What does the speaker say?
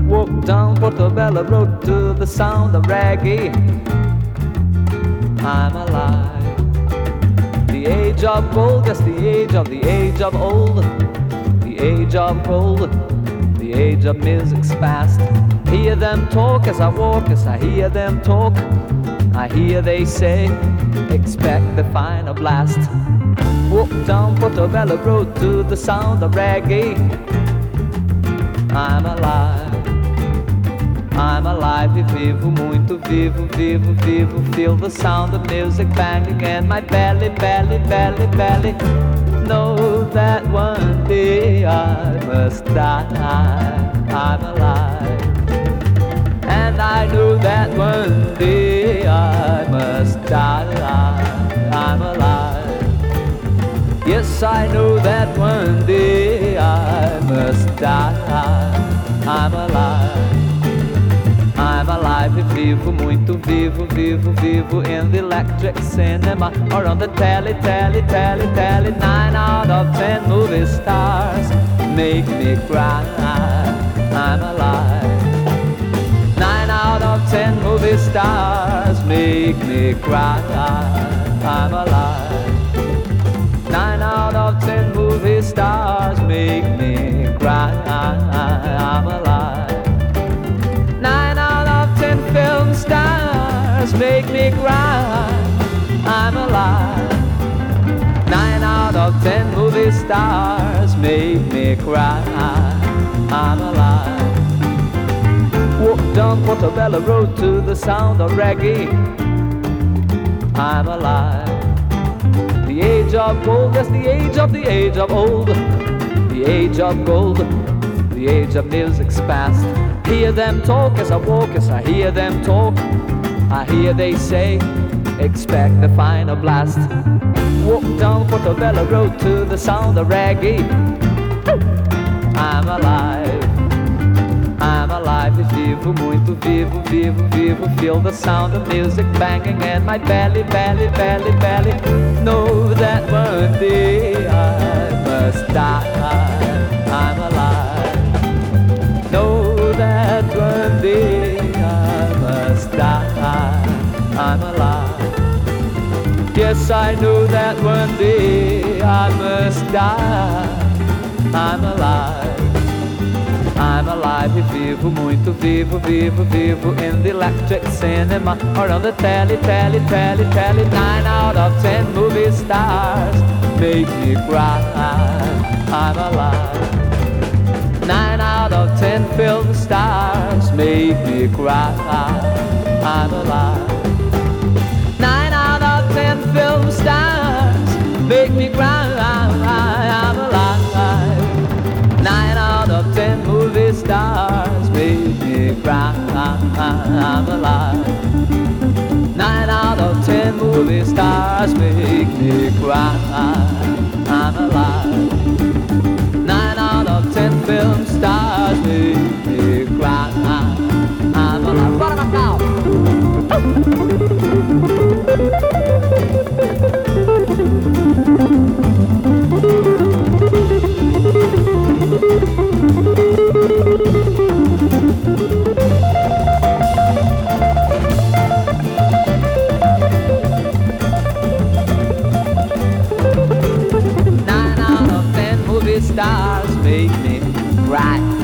Walk down Portobello Road to the sound of reggae. I'm alive. The age of gold, yes, the age of old. The age of gold, the age of music's past. Hear them talk as I walk, as I hear them talk. I hear they say, expect the final blast. Walk down Portobello Road to the sound of reggae. I'm alive. I'm alive e vivo, muito vivo, vivo, vivo. Feel the sound of music banging in my belly, belly, belly, belly. Know that one day I must die. I'm alive. And I know that one day I must die. I'm alive. Yes, I know that one day I must die. I'm alive. I'm alive e vivo, muito vivo, vivo, vivo. In the electric cinema or on the telly, telly, telly, telly. 9 out of 10 movie stars make me cry. I'm alive. 9 out of 10 movie stars make me cry. I'm alive. 9 out of 10 movie stars make me cry. I'm alive. 9 out of 10 film stars make me cry. I'm alive. 9 out of 10 movie stars make me cry. I'm alive. Walk down Portobello Road to the sound of reggae. I'm alive. The age of gold, yes, the age of old. The age of gold, the age of music's past. Hear them talk as I walk, as I hear them talk. I hear they say, expect the final blast. Walk down Portobello Road to the sound of reggae. I'm alive. I'm alive e vivo, muito vivo, vivo, vivo. Feel the sound of music banging in my belly, belly, belly, belly. Know that one day I must die. I'm alive. Know that one day I must die. I'm alive. Yes, I know that one day I must die. I'm alive. I'm alive e vivo, muito vivo, vivo, vivo. In the electric cinema or on the telly, telly, telly, telly. 9 out of 10 movie stars make me cry. I'm alive. 9 out of 10 film stars make me cry. I'm alive. 9 out of 10 film stars make me cry. I'm alive. 9 out of 10 movie stars make me cry. I'm alive. 9 out of 10 movie stars make me cry. I'm alive. 9 out of 10 film stars make me cry. I'm alive. What about now? Stars make me cry.